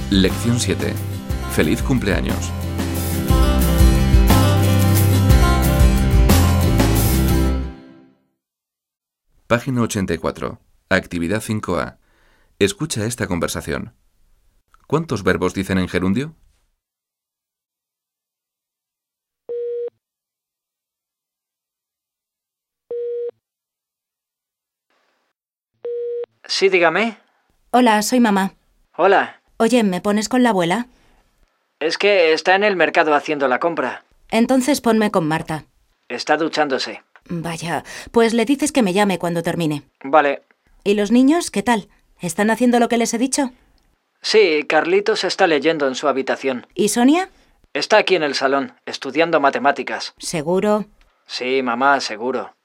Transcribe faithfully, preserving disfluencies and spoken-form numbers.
Lección siete. Feliz cumpleaños. Página ochenta y cuatro. Actividad cinco A. Escucha esta conversación. ¿Cuántos verbos dicen en gerundio? Sí, dígame. Hola, soy mamá. Hola. Oye, ¿me pones con la abuela? Es que está en el mercado haciendo la compra. Entonces ponme con Marta. Está duchándose. Vaya, pues le dices que me llame cuando termine. Vale. ¿Y los niños, qué tal? ¿Están haciendo lo que les he dicho? Sí, Carlitos está leyendo en su habitación. ¿Y Sonia? Está aquí en el salón, estudiando matemáticas. ¿Seguro? Sí, mamá, seguro.